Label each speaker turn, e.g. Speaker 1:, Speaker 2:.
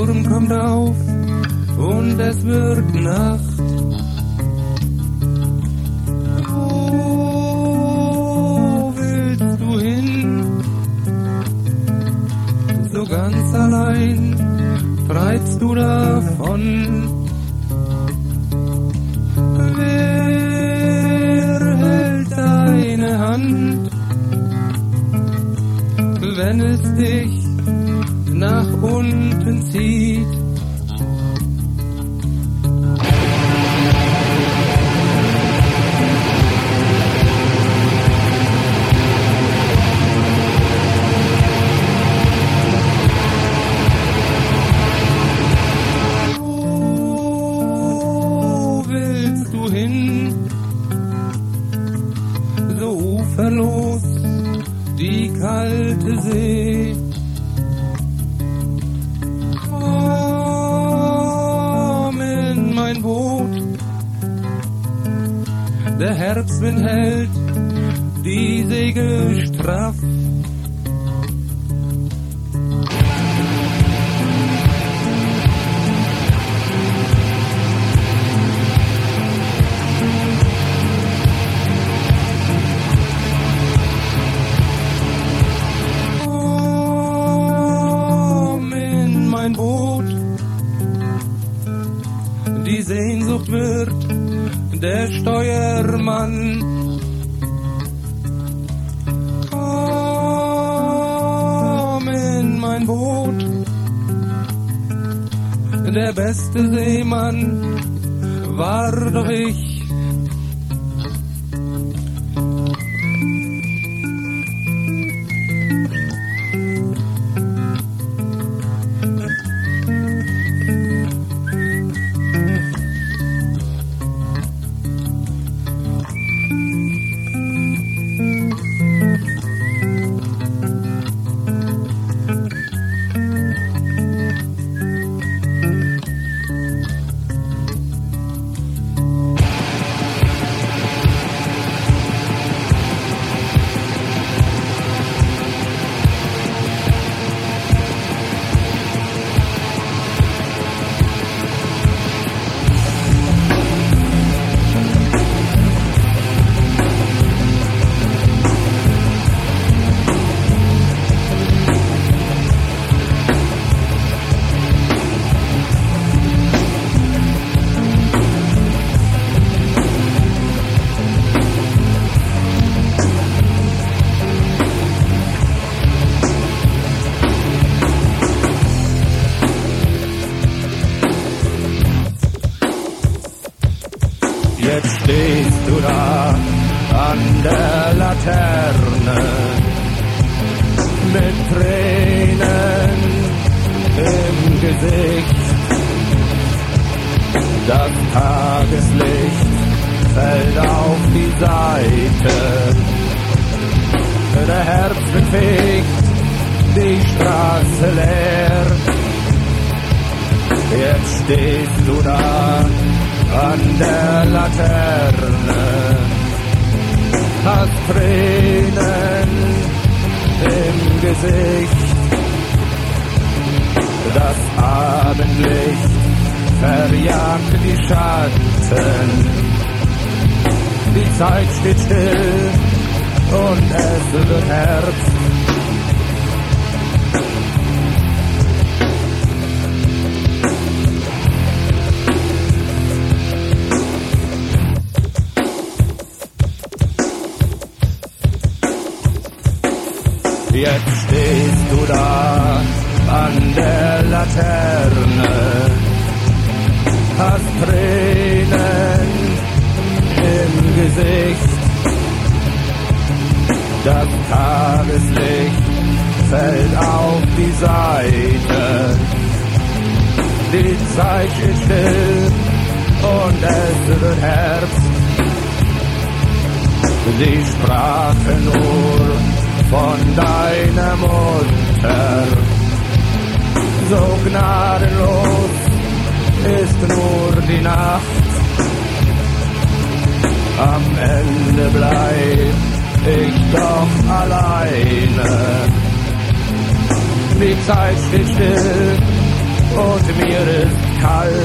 Speaker 1: Sturm kommt auf und es wird Nacht. Wo willst du hin? So ganz allein treibst du davon. Wer hält deine Hand, wenn es dich nach unten zieht? Wo willst du hin? So uferlos die kalte See. Komm in mein Boot, der Herbstwind hält die Segel straff. Ein Boot, die Sehnsucht wird der Steuermann. Komm in mein Boot, der beste Seemann war doch ich. Jetzt stehst du da an der Laterne mit Tränen im Gesicht. Das Tageslicht fällt auf die Seite. Der Herbstwind fegt die Straße leer. Jetzt stehst du da an der Laterne, hast Tränen im Gesicht. Das Abendlicht verjagt die Schatten. Die Zeit steht still und es wird Herbst. Jetzt stehst du da an der Laterne, hast Tränen im Gesicht. Das Tageslicht fällt auf die Seite. Die Zeit steht still und es wird Herbst. Sie sprachen nur von deiner Mutter. So gnadenlos ist nur die Nacht. Am Ende bleib ich doch alleine. Die Zeit steht still und mir ist kalt.